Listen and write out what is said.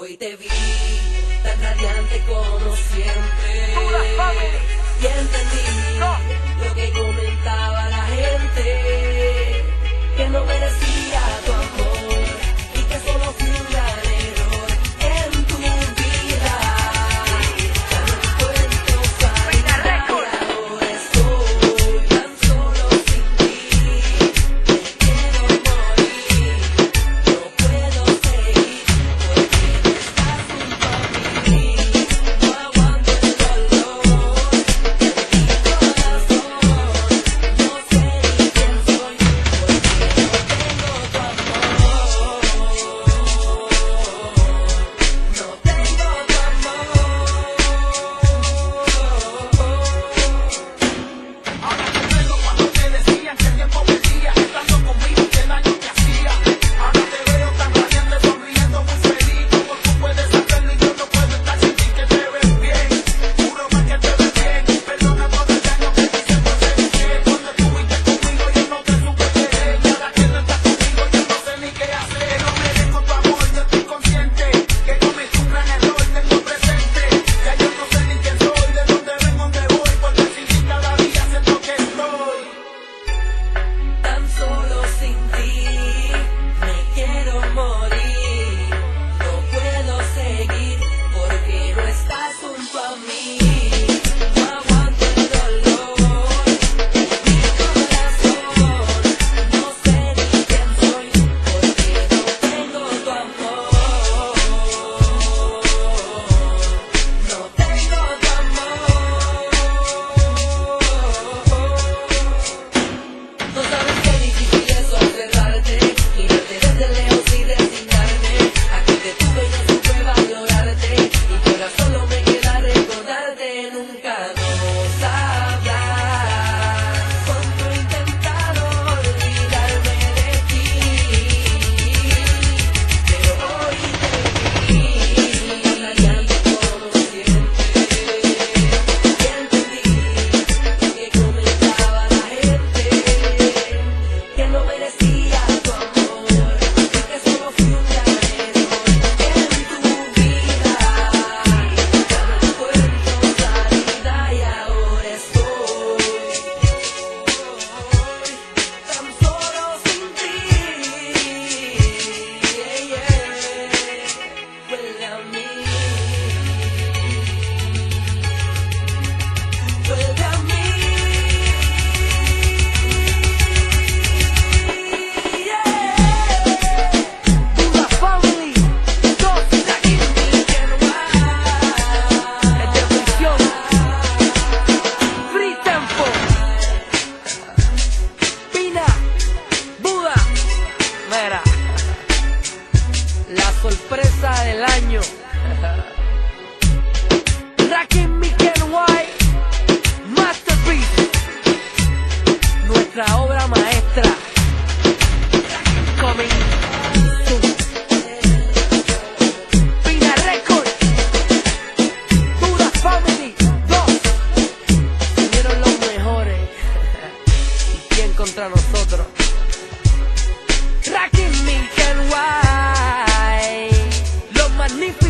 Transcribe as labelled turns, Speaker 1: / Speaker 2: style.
Speaker 1: Hoy te vi tan radiante como siempre y entendí lo que comentaba la gente, que no merecía tu amor y que solo fui un gran error en tu vida. Ya no encuentro salida y ahora estoy tan solo sin ti. Me quiero morir, no puedo seguir porque no estás junto a mí. No aguanto el dolor de mi corazón. No sé ni quién soy porque no tengo tu amor. No tengo tu amor.
Speaker 2: Ahora recuerdo cuando te decían que el tiempo perdía, estando conmigo que daño te hacía. Ahora te veo tan radiante, sonriendo, muy feliz. Como tú puedes hacerlo y yo no puedo estar sin ti, que te ves bien. Juro más que te ves bien. Perdona todo el daño que te hice por ser infiel. Cuando estuviste conmigo yo no te supe querer. Y ahora que no estás conmigo yo no sé ni qué hacer. No merezco tu amor, yo estoy consciente que cometí un gran error, tengo presente. Ya yo no sé ni quién soy, de dónde vengo, dónde voy, porque sin ti cada día siento que estoy
Speaker 1: Tan solo sin ti, me quiero morir. No puedo seguir porque no estás junto a mí. No aguanto el dolor de mi corazón. No sé ni quién soy porque no tengo tu amor. No tengo tu amor. No sabes qué difícil es observarte, mirarte desde lejos y resignarme. Aquí te tuve y no supe valorarte, y que ahora solo me queda recordarte. Nunca nos hablar, cuánto he intentado olvidarme de ti, pero hoy te vi tan radiante como siempre y entendí lo que comentaba la gente, que no merecía tu amor y que solo fui un gran error en tu vida. Ya no encuentro salida y ahora estoy tan solo sin ti. Huele a mí, huele a mí.
Speaker 3: Buda Family 2, es de prisión, Free Tempo, Pina, Buda, mira, la sorpresa del año, Rakim Miken White, Masterpiece, nuestra obra maestra, coming soon. Pina Record, Buda Family 2, vinieron los mejores. ¿Y quién contra nosotros? Rakim Miken White, los magníficos.